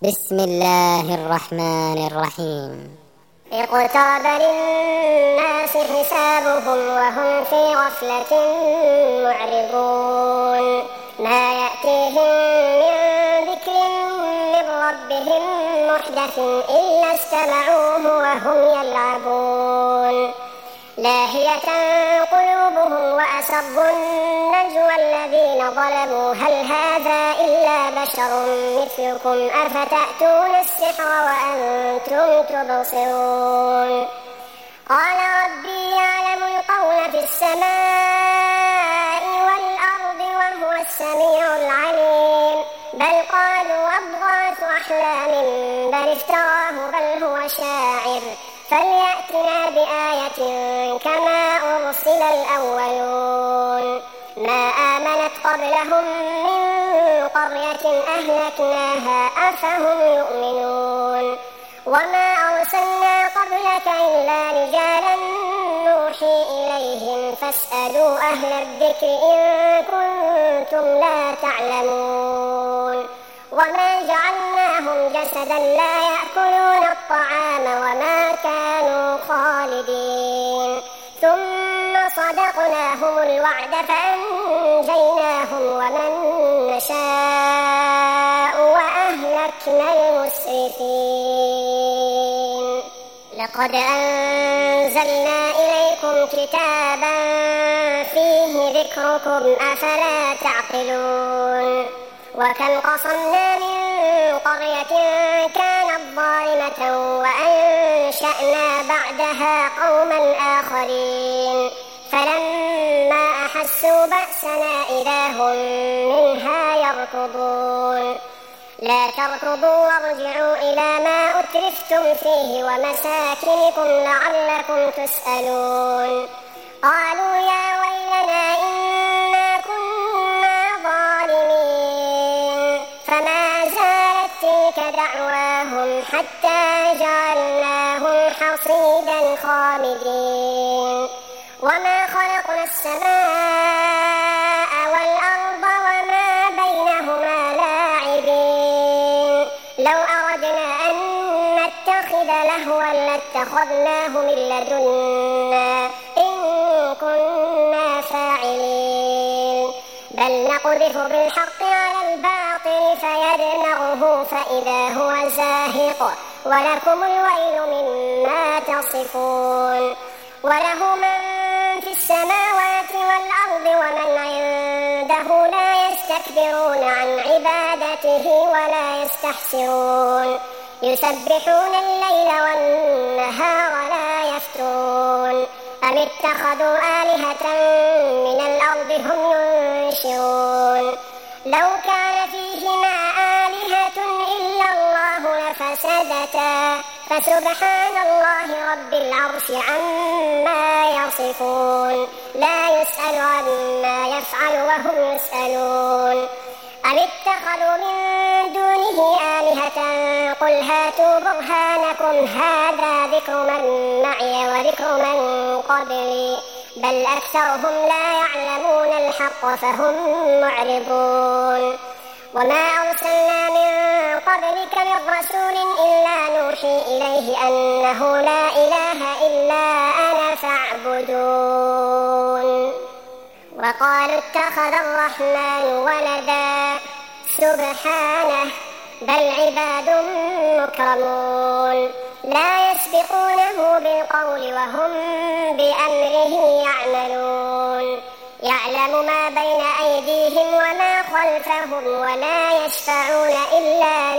بسم الله الرحمن الرحيم. اقترب للناس حسابهم وهم في غفلة معرضون ما يأتيهم من ذكر من ربهم محدث إلا استمعوه وهم يلعبون لاهية قلوبهم وأسروا النجوى الذين ظلموا هل هذا إلا بشر مثلكم أفتأتون السحر وأنتم تبصرون قال ربي يعلم القول في السماء والأرض وهو السميع العليم بل قالوا أضغاث أحلام بل افتراه بل هو شاعر فليأتنا بآية كما أرسل الأولون ما آمنت قبلهم من قرية أهلكناها أفهم يؤمنون وما أرسلنا قبلك إلا رجالا نوحي إليهم فاسألوا أهل الذكر إن كنتم لا تعلمون وما جعلناهم جسدا لا يأكلون الطعام وما كانوا خالدين ثم صدقناهم الوعد فأنجيناهم ومن نشاء وأهلكنا المسرفين لقد أنزلنا إليكم كتابا فيه ذكركم أفلا تعقلون وكم قصمنا من قرية كانت ظالمة وأنشأنا بعدها قوما آخرين فلما أحسوا بأسنا إذا هم منها يركضون لا تركضوا وارجعوا إلى ما أترفتم فيه ومساكنكم لعلكم تسألون قالوا يا ويلنا إنا كنا ظالمين فما زالت تلك دعواهم حتى جعلناهم حصيدا خامدين وما خلقنا السماء والأرض وما بينهما لاعبين لو أردنا أن نتخذ لهوا لاتخذناه من لدنا إن كنا فاعلين بل نقذف بالحق على الباطل فيدمغه فإذا هو زاهق ولكم الويل مما تصفون وله من في السماوات والأرض ومن عنده لا يستكبرون عن عبادته ولا يستحسرون يسبحون الليل والنهار لا يفترون أم اتخذوا آلهة من الأرض هم ينشرون لو كان فيهما آلهة إلا الله لفسدتا فسبحان الله رب العرش عما يصفون لا يسأل عما يفعل وهم يسألون أم اتخذوا من دونه آلهة قل هاتوا برهانكم هذا ذكر من معي وذكر من قبلي بل أكثرهم لا يعلمون الحق فهم معرضون وما أرسلنا من قبلك من رسول إلا نوحي إليه أنه لا إله إلا أنا فاعبدون وقالوا اتخذ الرحمن ولدا سبحانه بل عباد مكرمون لا يسبقونه بالقول وهم بأمره يعملون يعلم ما بين أيديهم وما خلفهم ولا يشفعون إلا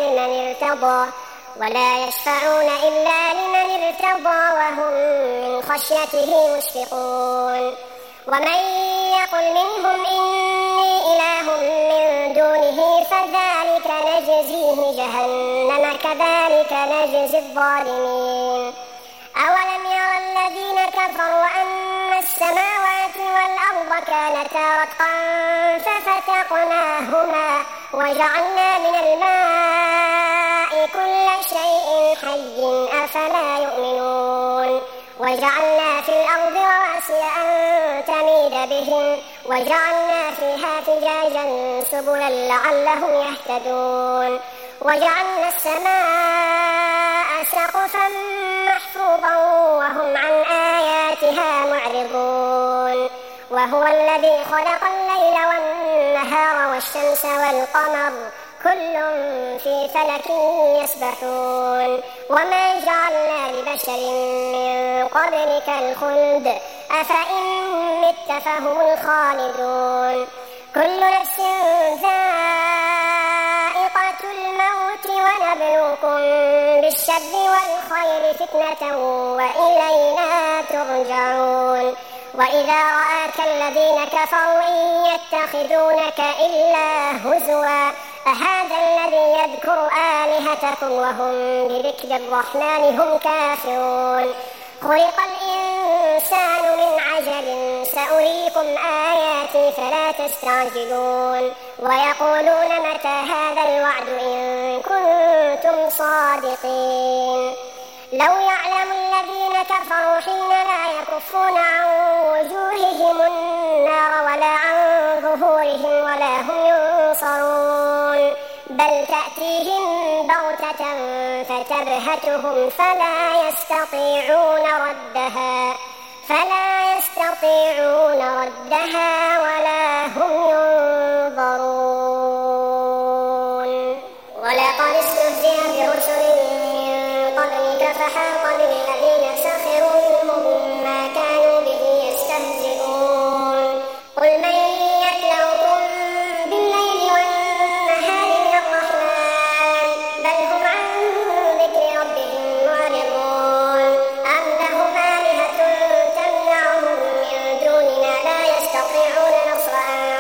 لمن ارتضى وهم من خشيته مشفقون ومن يقل منهم إني إله من دونه فذلك نجزيه جهنم كذلك نجزي الظالمين أولم يرى الذين كفروا أن السماوات والأرض كانتا رتقا ففتقناهما وجعلنا من الماء كل شيء حي أفلا يؤمنون وجعلنا في الأرض رواسي أن تميد بهم وجعلنا فيها فجاجا سبلا لعلهم يهتدون وجعلنا السماء سقفا محفوظا وهم عن آياتها معرضون وهو الذي خلق الليل والنهار والشمس والقمر كل في فلك يسبحون وما جعلنا لبشر من قبلك الخلد أفإن مت فهم الخالدون كل نفس ذائقة الموت ونبلوكم بالشر والخير فتنة وإلينا ترجعون وإذا رآك الذين كفروا إن يتخذونك إلا هزوا أهذا الذي يذكر آلهتكم وهم بذكر الرحمن هم كافرون خلق الإنسان من عجل سأريكم آياتي فلا تستعجلون ويقولون متى هذا الوعد إن كنتم صادقين لو يعلم الذين كفروا حين لا يكفون عن وجوههم النار ولا عن ظهورهم ولا هم ينصرون بل تأتيهم بغتة فتبهتهم فلا يستطيعون ردها ولا هم ينظرون ولقد استهزئ برسل من قبلك فحاق بالذين سخروا منهم ما كانوا به يستهزئون قل من يكلؤكم بالليل والنهار من الرحمن بل هم عن ذكر ربهم معرضون أم لهم آلهة تمنعهم من دوننا لا يستطيعون نصر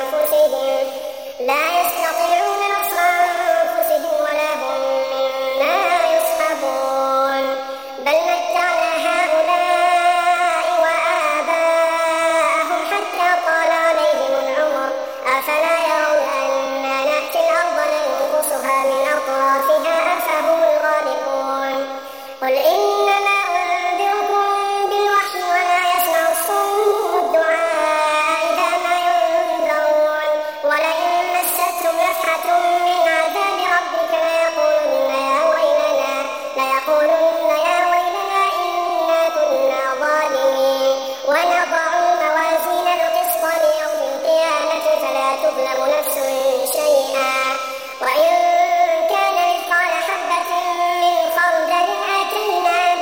أنفسهم ولا هم منا يصحبون بل متعنا هؤلاء وآباءهم حتى طال عليهم العمر أفلا يرون أنا نأتي الأرض ننقصها من أطرافها أفهم الغالبون قل إنما أنذركم بالوحي ولا يسمع الصم الدعاء إذا ما ينذرون ولئن مستهم نفحة من عذاب ربك ليقولن يا ويلنا إنا كنا ظالمين ونضع الموازين القسط ليوم القيامة فلا تظلم نفس شيئا وإن كان مثقال حبة من خردل أتينا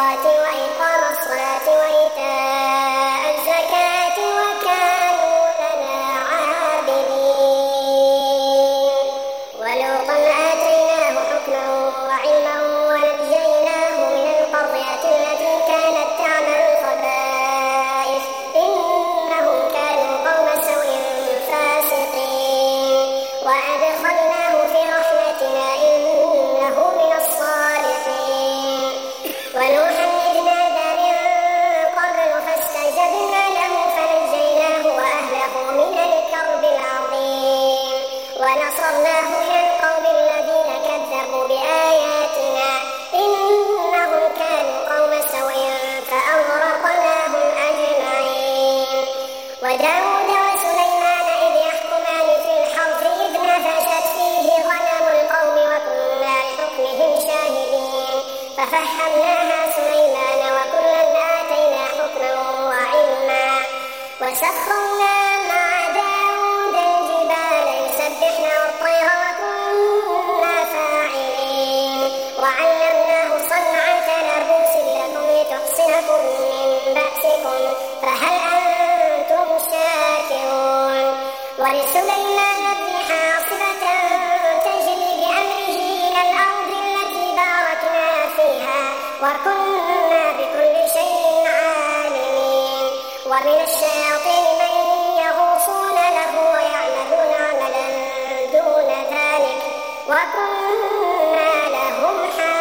الخيرات وإقام الصلاة وإيتاء الزكاة وكانوا لنا عابدين. ولوطا آتيناه حكما وعلما ونجيناه من القرية التي كانت تعمل الخبائث إنهم كانوا قوم سوء فاسقين. وأدخلناه في رحمتنا إنه من الصالحين. ونوحا إذ نادى من قبل فاستجبنا له فنجيناه وأهله من الكرب العظيم. ونصرناه من القوم الذين كذبوا بآياتنا إنهم كانوا قوم سوء فأغرقناهم أجمعين. وداود وسليمان إذ يحكمان في الحرث إذ نفشت فيه غنم القوم وكنا لحكمهم شاهدين. ففهمناها سليمان وكلا آتينا حكما وعلما. وسخرنا مع داود الجبال يسبحن والطير وكنا فاعلين. وعلمناه صنعة لبوس لكم لتحصنكم من بأسكم فهل أنتم شاكرون. ولسليمان الريح عاصفة تجري بأمره إلى الأرض التي باركنا فيها وكنا بكل شيء عالمين. ومن الشياطين من يغوصون له ويعملون عملا دون ذلك وكنا لهم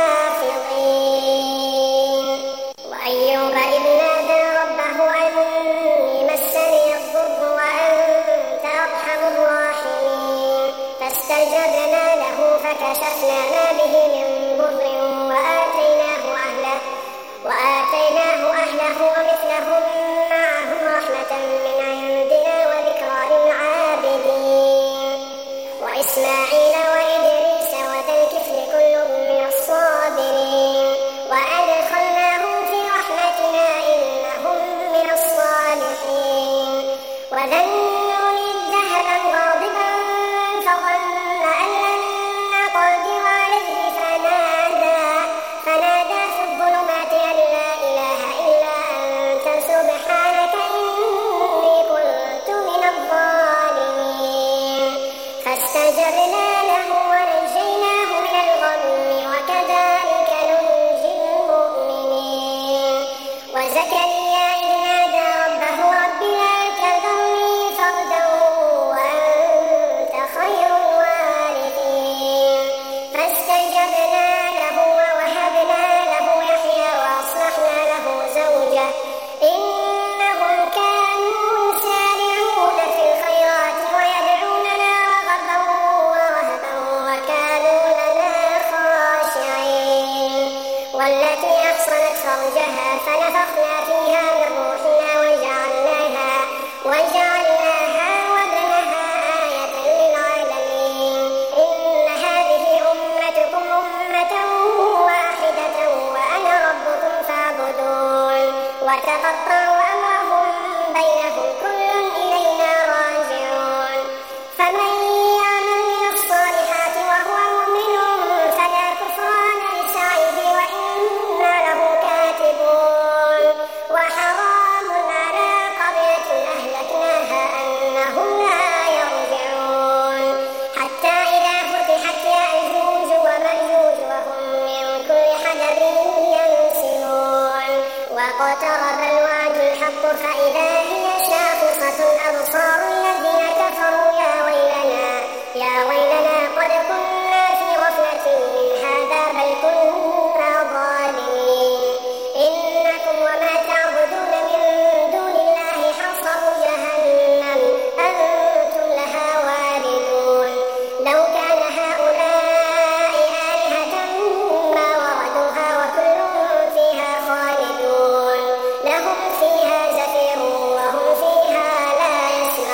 حافظين. وأيوب إذ نادى ربه أني مسني الضر وأنت أرحم الراحمين. فاستجبنا له فكشفنا ما به من ضر وآتيناه أهله ومثلهم معهم رحمة من عندنا وذكرى للعابدين. وإسماعيل وإدريس وذا الكفل كل من الصابرين. وأدخلناهم في رحمتنا إنهم من الصالحين. وذا النون إذ ذهب غاضبا فظن أن لن نقدر عليه فنادى في الظلمات أن لا إله إلا أنت سبحانك إني كنت من الظالمين. فاستجبنا له ونجيناه من الغم وكذلك ننجي المؤمنين. وزكريا إذ نادى ربه رب لا تذرني فردا وأنت خير الوارثين. فاستجبنا له ووهبنا له يحيى وأصلحنا له زوجه إنهم كانوا يسارعون في الخيرات ويدعوننا رغبا ورهبا وكانوا لنا خاشعين. والتي أحصنت فرجها فنفخنا فيها من روحنا وجعلناها وابنها آية للعالمين. إن هذه أمتكم أمة واحدة وأنا ربكم فاعبدون. وتقطعوا أمرهم بينهم كل إلينا راجعون. فمن يعمل من الصالحات وهو مؤمن فلا كفران لسعيه وإنا له كاتبون. وحرام على قرية أهلكناها أنهم لا يرجعون. حتى إذا فتحت يأجوج ومأجوج وهم من كل حدب ينسلون. واقترب الوعد الحق فإذا هي شاخصة أبصار الذين كفروا يا ويلنا قد كنا في غفلة من هذا بل كنا ظالمين. إنكم وما تعبدون من دون الله حصب جهنم أنتم لها واردون. لو كان هؤلاء آلهة ما وردوها وكل فيها خالدون. لهم فيها زفير وهم فيها لا يسمعون.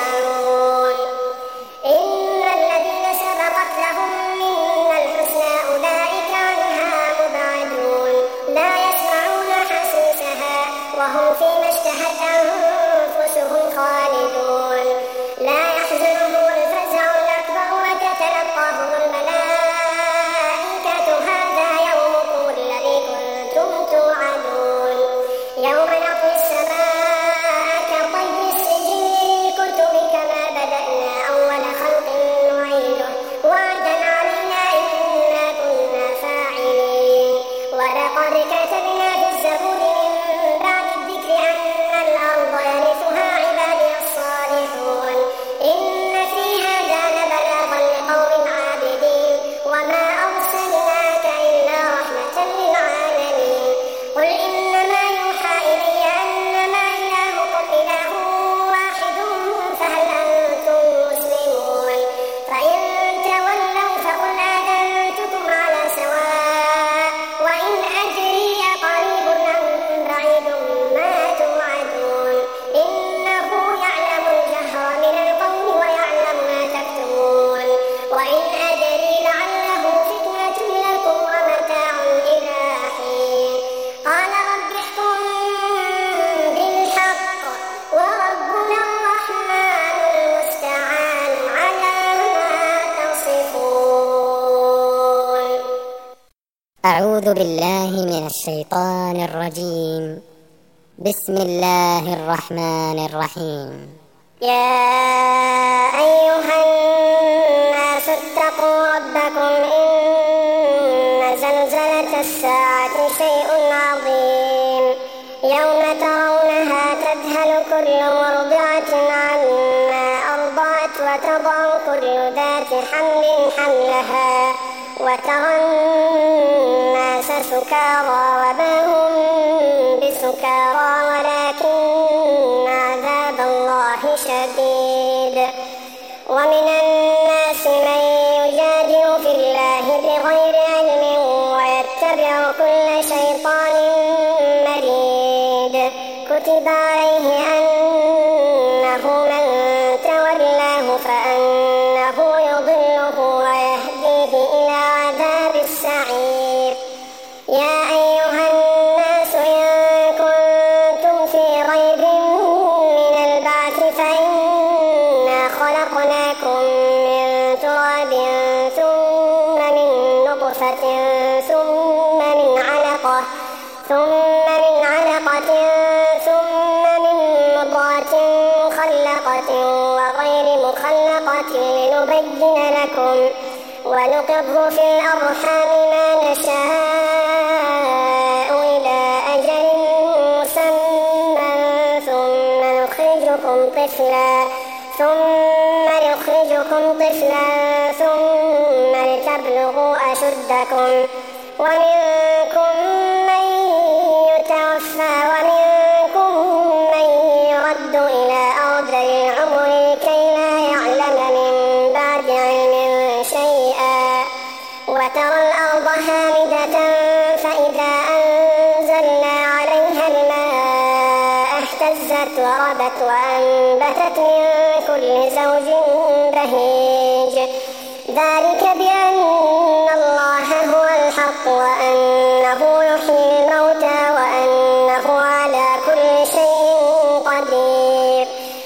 أعوذ بالله من الشيطان الرجيم. بسم الله الرحمن الرحيم. يا أيها الناس اتقوا ربكم إن زلزلة الساعة شيء عظيم يوم ترونها تذهل كل مرضعة عما أرضعت وتضع كل ذات حمل حملها وترى الناس سكارى وما هم بسكارى ولكن عذاب الله شديد. ومن الناس من يجادل في الله بغير علم ويتبع كل شيطان مريد. كتب عليه أنه من تولاه فأنه يضله ويهديه إلى عذاب السعير. يا أيها الناس إن كنتم في ريب من البعث فإنا خلقناكم من تراب ثم من نطفة ثم من علقة ثم من مضغة مخلقة وغير مخلقة لنبين لكم ونقر في الأرحام ما نشاء إلى أجل مسمى ثم نخرجكم طفلا ثم لتبلغوا أشدكم ومنكم من يتوفى ومنكم من يرد إلى أرذل العمر كي لا يعلم من بعد علم شيئا. وترى الأرض هامدة فإذا أنزلنا عليها الماء اهتزت وربت وأنبتت من كل زوج بهيج. ذلك بأن الله هو الحق وأنه يحيي الموتى وأنه على كل شيء قدير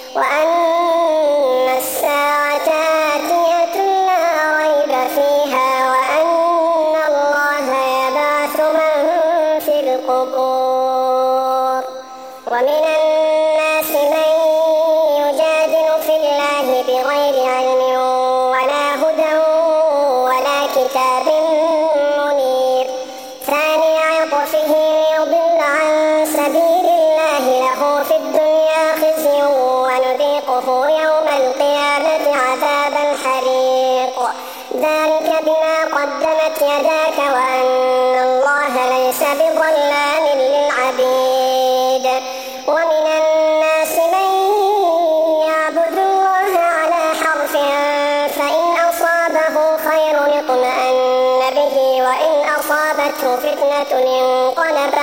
وأن الساعة آتية لا ريب فيها وأن الله يبعث من في القبور. ومن الناس من يجادل في الله بغير علم ولا هدى ولا كتاب منير. ثاني عطفه ليضل عن سبيل الله له في الدنيا خزي ونذيقه يوم القيامة عذاب الحريق. ذلك بما قدمت يداك وأن الله ليس بظلام للعبيد. ومن الناس من يعبد الله على حرف فإن أصابه خير اطمأن به وإن أصابته فتنة انقلب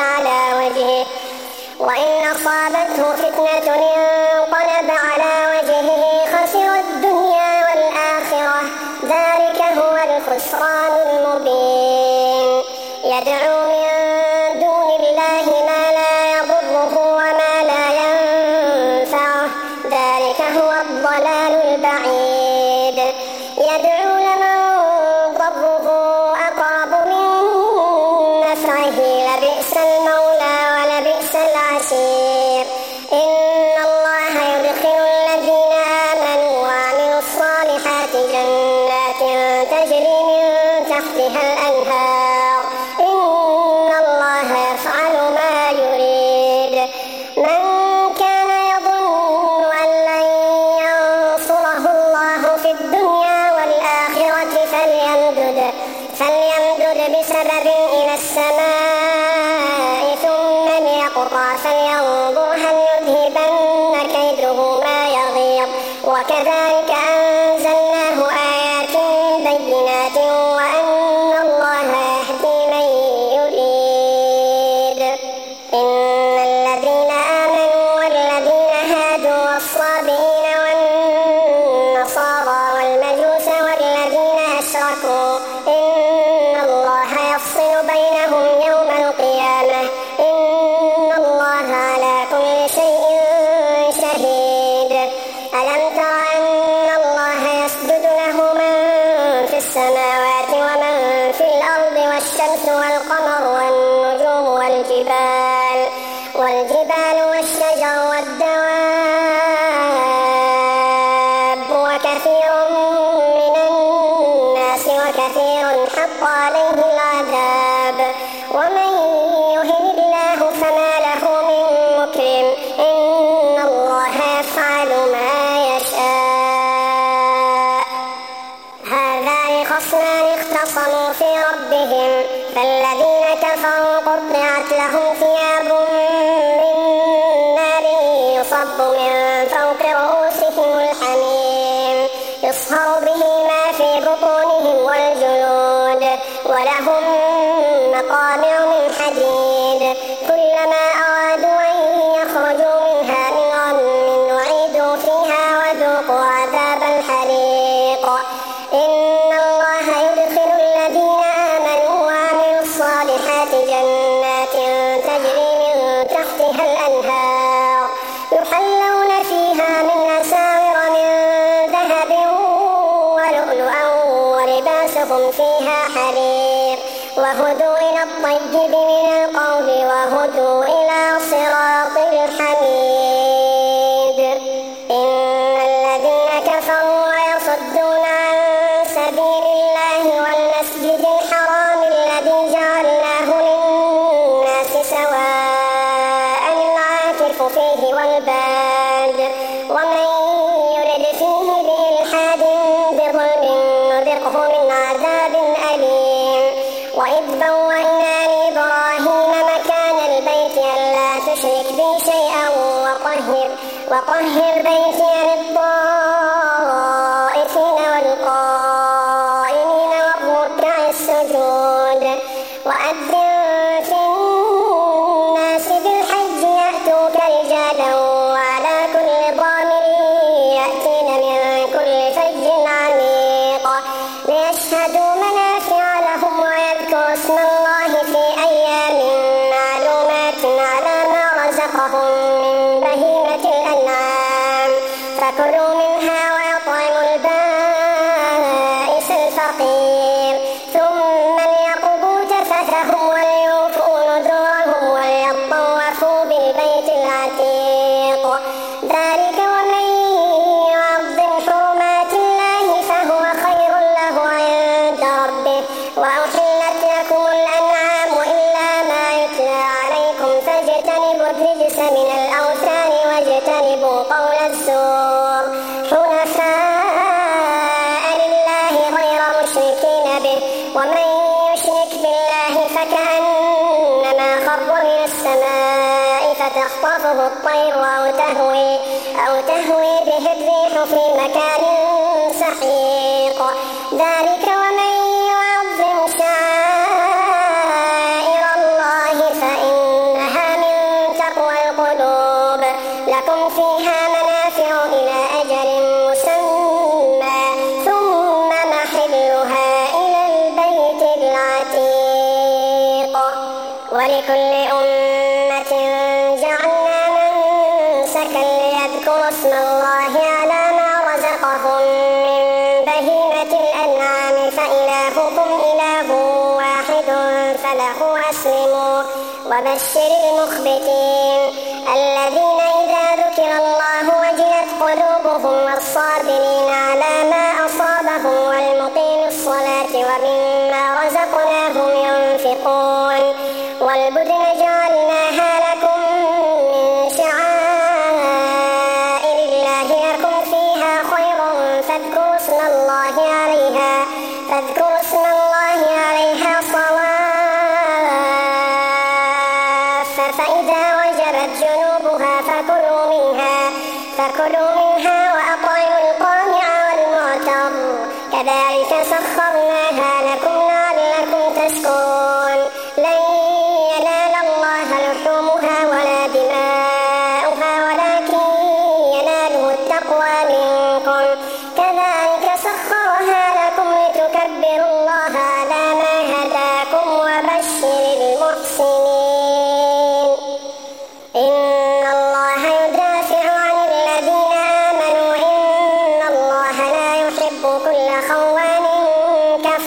على وجهه خسر الدنيا والآخرة. ذلك هو الخسران المبين. يدعو من دون الله ما لا يضره وما لا ينفعه. ذلك هو الضلال البعيد. يدعو لمن ضره أقرب من نفعه لبئس المولى ولبئس العشير. إن الله يدخل الذين آمنوا وعملوا الصالحات جنات تجري من تحتها الأنهار. إن الله يفعل ما يريد. من كان يظن أن لن ينصره الله في الدنيا والآخرة فليمدد بسبب إلى السماء ثم ليقطع فلينظر هل يذهبن كيده ما يغيظ. وكذلك أنزلناه آيات بينات وأن الله يهدي من يريد. إن الذين آمنوا والذين هادوا والصابئين والنصارى والمجوس والذين أشركوا إن الله يفصل بينهم يوم القيامة. إن الله على كل والقمر والنجوم والجبال والشجر والدواب وكثير من الناس وكثير حق عليه العذاب ومن يهن الله فما له من مكرم إن الله يفعل ما يشاء. هذان خصمان اختصموا في ربهم فالذين كفروا قطعت لهم ثياب من نار يصب من فوق رؤوسهم الحميم يصهر به ما في بطونهم والجلود ولهم مقامع من حديد كلما أرادوا أن يخرجوا منها من غم أعيدوا فيها وذوقوا عذاب الحريق. إن الله يدخل الذين آمنوا وعملوا الصالحات جنات تجري من تحتها الأنهار يحلون فيها من أساور من ذهب ولؤلؤا ولباسهم فيها حرير وهدوا إلى الطيب من القول وهدوا إلى صراط الحميد. إن الذين كفروا ويصدون عن سبيل الله والمسجد الحرام الذي جعلناه للناس سواء العاكف فيه والباد ومن يرد فيه بإلحاد بظلم نذقه من عذاب أليم. وإذ بوأنا لإبراهيم مكان البيت ألا تشرك بي شيئا وطهر بيتي للطائفين والقائمين والركع السجود وأذن في الناس بالحج يأتوك رجالا وعلى كل ضامر يأتين من كل فج عميق ليشهدوا منافع لهم ويذكروا اسم الله في أيام معلومات على ما رزقهم من بهيمة الأنعام فكلوا منها ويطعموا البائس الفقير ثم ليقضوا تفثهم وليوفوا نذورهم وليطوفوا بالبيت العتيق. ذلك ومن يعظم حرمات الله فهو خير له عند ربه. وأحلت لكم الأنعام إلا ما يتلى عليكم فاجتنبوا الرجس من الأوثان واجتنبوا قول الزور حنفاء لله غير مشركين به ومن يشرك بالله فكأنما خر من السماء فتخطفه الطير أو تهوي به الريح في مكان سحيق. ذلك ومن يعظم شعائر الله فإنها من تقوى القلوب. لكم فيها منافع إلى أجل مسمى ثم محلها إلى البيت العتيق. ولكل أمة جعلنا منسكا ليذكروا اسم الله على ما رزقهم من بهيمة الأنعام فإلهكم إله واحد فله أسلموا. وبشر المخبتين الذين إذا ذكر الله وجلت قلوبهم والصابرين على ما أصابهم والمقيم الصلاة ومما رزقناهم ينفقون. والبدن جعلناها لكم من شعائر الله لكم فيها خير فاذكروا اسم الله عليها صواف فإذا وجبت جنوبها فكلوا منها وأطعموا القانع والمعتر كذلك سخرناها لكم لعلكم تشكرون. لن ينال الله لحومها ولا دماؤها ولكن يناله التقوى منكم كذلك سخرها لكم لتكبروا الله على ما هداكم وبشر المحسنين. إن الله يدافع عن الذين آمنوا إن الله لا يحب كل خوان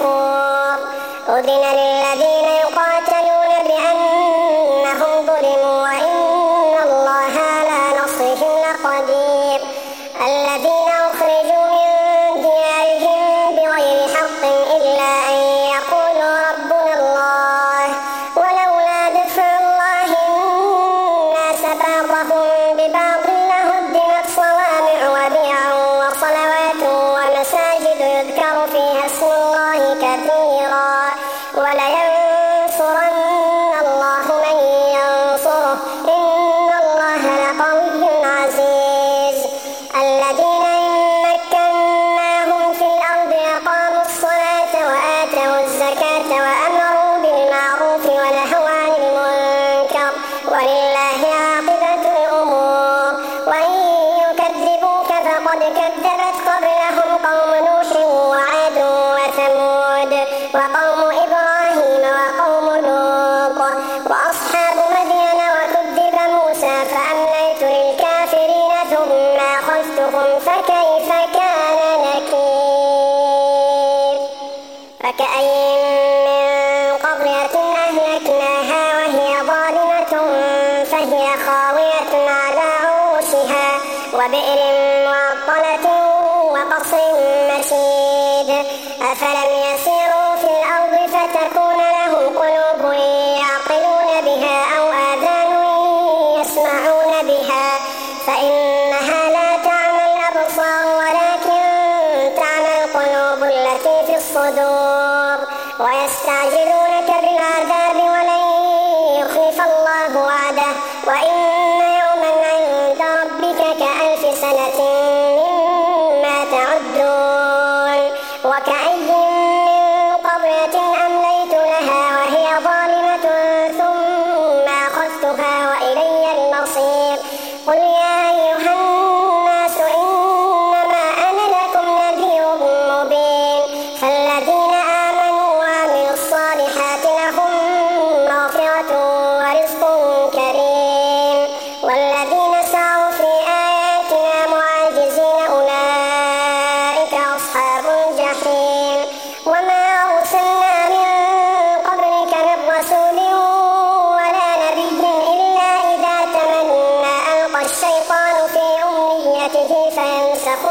وكأين من قرية أهلكناها وهي ظالمة فهي خاوية على عروشها وبئر معطلة وقصر مشيد أفلم يسيروا في الأرض فتكون لهم قلوب يعقلون بها أو آذان يسمعون بها فإنها لا تعمى الأبصار ولكن تعمى القلوب التي في الصدور ويستعجلونك بالعذاب ولن يخلف الله وعده وإن يوما عند ربك كألف سنة مما تعدون وكأي من قرية أمليت لها وهي ظالمة ثم أخذتها وإلي المصير قل يا أيها الناس إنما أنا لكم نذير مبين فالذين آمنوا وعملوا الصالحات لهم مغفرة ورزق كريم والذين سعوا في آياتنا معاجزين أولئك أصحاب الجحيم وما أرسلنا من قبلك من رسول ولا نبي إلا إذا تمنى ألقى الشيطان في أمنيته فينسخ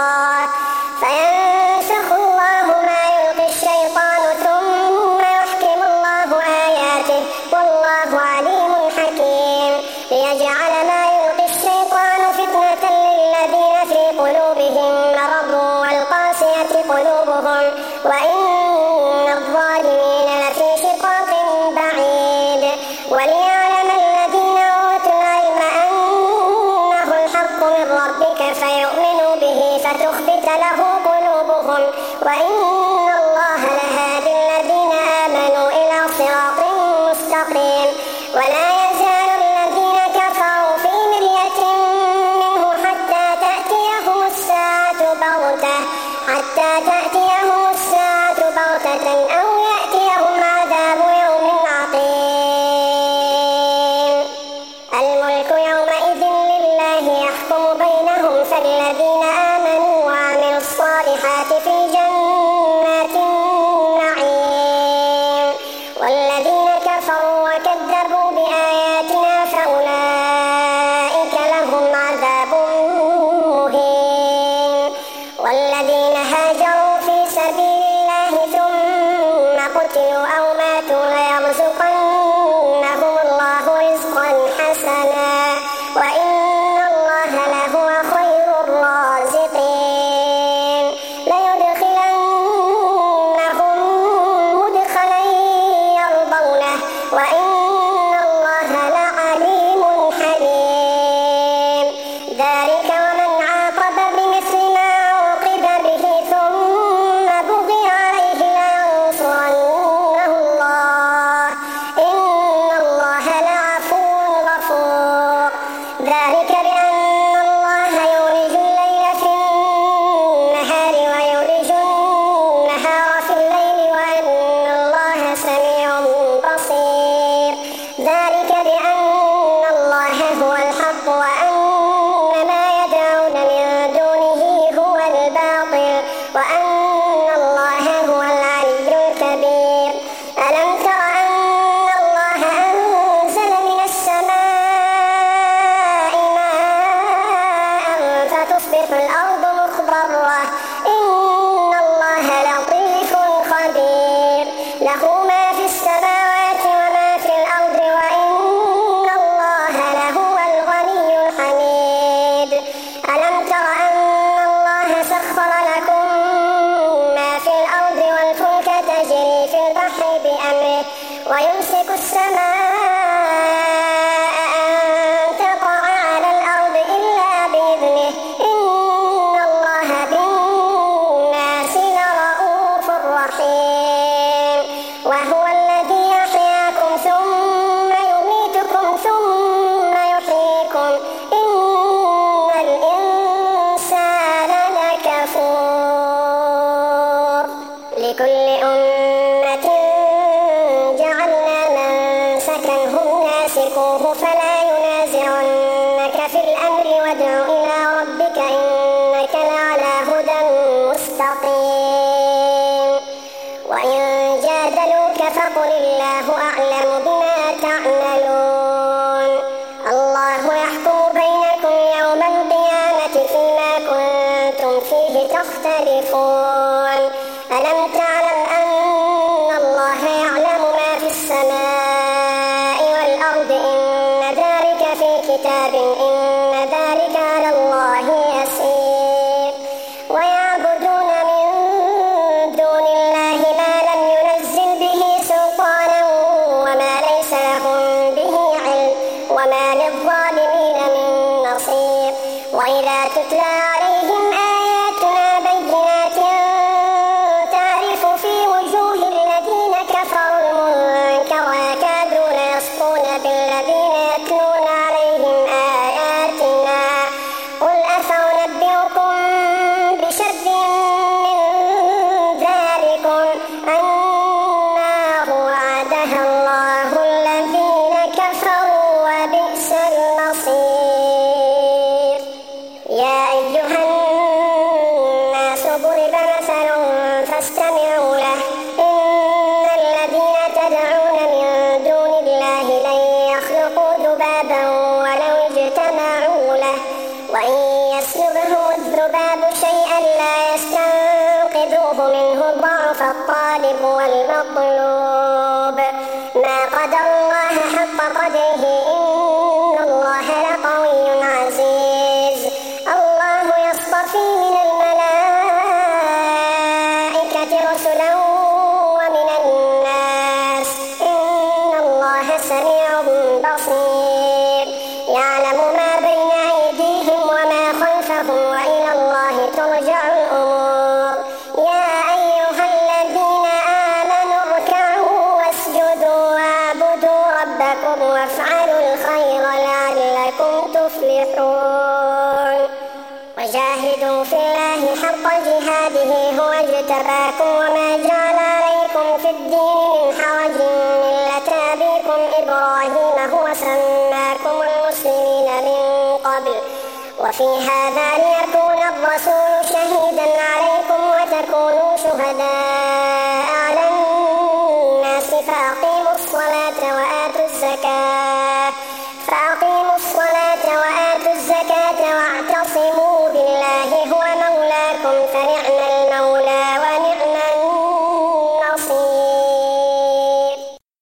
الله ما يلقي الشيطان ثم يحكم الله آياته والله عليم حكيم ليجعل ما يلقي الشيطان فتنة للذين في قلوبهم مرض والقاسية قلوبهم وإن الظالمين لفي شقاق بعيد وليعلم الذين أوتوا العلم أنه الحق من ربك فيؤمنوا به فتخبت له قلوبهم وإن الله لهادي الذين آمنوا إلى صراط مستقيم ولا يزال الذين كفروا في مرية منه حتى تأتيهم الساعة بغتة أو يأتيهم عذاب يوم عقيم الملك يومئذ لله يحكم بينهم فالذين آمنوا وعملوا الصالحات في جنات النعيم والذين كفروا وكذبوا بآياتنا فأولئك لهم عذاب مهين والذين هاجروا في سبيل الله ثم قتلوا أو ماتوا ليرزقنهم الله رزقا حسنا وإن الله لهو خير الرازقين ليدخلنهم مدخلا يرضونه وإن الله لعليم حليم ذلك ومن عاقب بمثل ما عوقب به ثم بغي عليه لينصرنه الله إن الله لعفو غفور ذلك بأن الله يولج الليل في النهار ويولج النهار في الليل وأن الله سميع بصير ذلك بأن الله هو الحق وأن ما يدعون من دونه هو الباطل وأن الله هو العلي الكبير ألم تر أن الله أنزل من السماء ماء فتصبح الأرض مخضرة إن الله لطيف خبير له ما في السماوات وما في الأرض وإن الله لهو الغني الحميد ألم تر أن الله سخر لكم ما في الأرض والفلك تجري في البحر بأمره ويمسك السماء أن تقع على الأرض إلا بإذنه إن الله بالناس لرؤوف رحيم وهو الذي يحياكم ثم يميتكم ثم يحييكم إن الإنسان لكفور لكل أمة جعلنا منسكا هم ناسكوه فلا ينازعنك في الأمر وادع إلى ربك إنك لعلى هدى مستقيم وإن والله أعلم بما تعملون. الله يحكم بينكم يوم القيامة فيما كنتم فيه تختلفون. ألم تعلم أن الله يعلم ما في السماء والأرض إن ذلك في كتاب إن ذلك على الله يسير. ويعبدون من دون الله ما لم ينزل به سلطانا وما ليس لهم به علم وما للظالمين من نصير. وإذا تتلى عليهم آياتنا بينات تعرف في وجوه الذين كفروا المنكر ويكادون يسطون بالذين يتلون عليهم آياتنا. قل أفأنبئكم بشر من ذلكم النار وعدها الله الذين كفروا وبئس المصير. يا أيها الناس ضرب مثل فاستمعوا له إن الذين تدعون من دون الله لن يخلقوا ذبابا ولو اجتمعوا له وإن يسلبهم الذباب شيئا لا يستنقذوه منه ضعف الطالب والمطلوب. ما قدر الله حق قدره إن الله لقوي عزيز. الله يصطفي من الملائكة رسلا ومن الناس إن الله سميع بصير. يعلم ما بين أيديهم وما خلفهم وإلى الله ترجع الأمور. يا أيها الذين آمنوا اركعوا واسجدوا واعبدوا ربكم وافعلوا الخير لعلكم تفلحون. وجاهدوا في الله حق جهاده هو اجتباكم وما جعل عليكم في الدين من حرج ملة أبيكم إبراهيم هو سماكم المسلمين من قبل وفي هذا ليكون الرسول شهيدا عليكم وتكونوا شهداء على الناس فأقيموا الصلاة وآتوا الزكاة